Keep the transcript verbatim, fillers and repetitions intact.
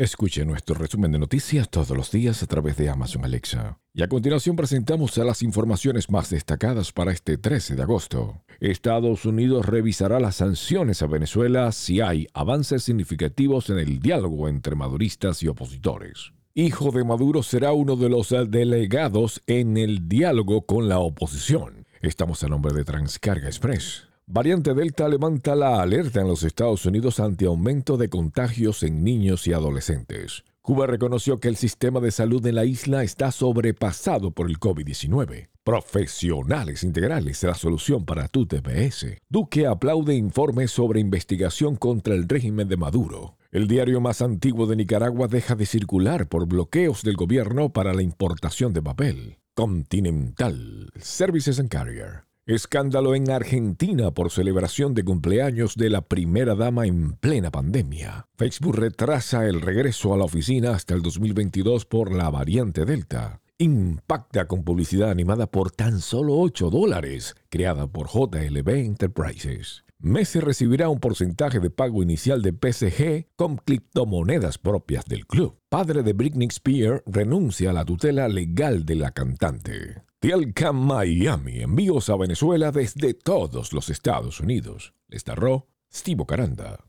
Escuche nuestro resumen de noticias todos los días a través de Amazon Alexa. Y a continuación presentamos a las informaciones más destacadas para este trece de agosto. Estados Unidos revisará las sanciones a Venezuela si hay avances significativos en el diálogo entre maduristas y opositores. Hijo de Maduro será uno de los delegados en el diálogo con la oposición. Estamos a nombre de Transcarga Express. Variante Delta levanta la alerta en los Estados Unidos ante aumento de contagios en niños y adolescentes. Cuba reconoció que el sistema de salud en la isla está sobrepasado por el COVID diecinueve. Profesionales integrales, la solución para tu T P S. Duque aplaude informes sobre investigación contra el régimen de Maduro. El diario más antiguo de Nicaragua deja de circular por bloqueos del gobierno para la importación de papel. Continental Services and Carrier. Escándalo en Argentina por celebración de cumpleaños de la primera dama en plena pandemia. Facebook retrasa el regreso a la oficina hasta el dos mil veintidós por la variante Delta. Impacta con publicidad animada por tan solo ocho dólares, creada por J L B Enterprises. Messi recibirá un porcentaje de pago inicial de P S G con criptomonedas propias del club. Padre de Britney Spears renuncia a la tutela legal de la cantante. Telcam Miami, envíos a Venezuela desde todos los Estados Unidos. Les narró Steve Caranda.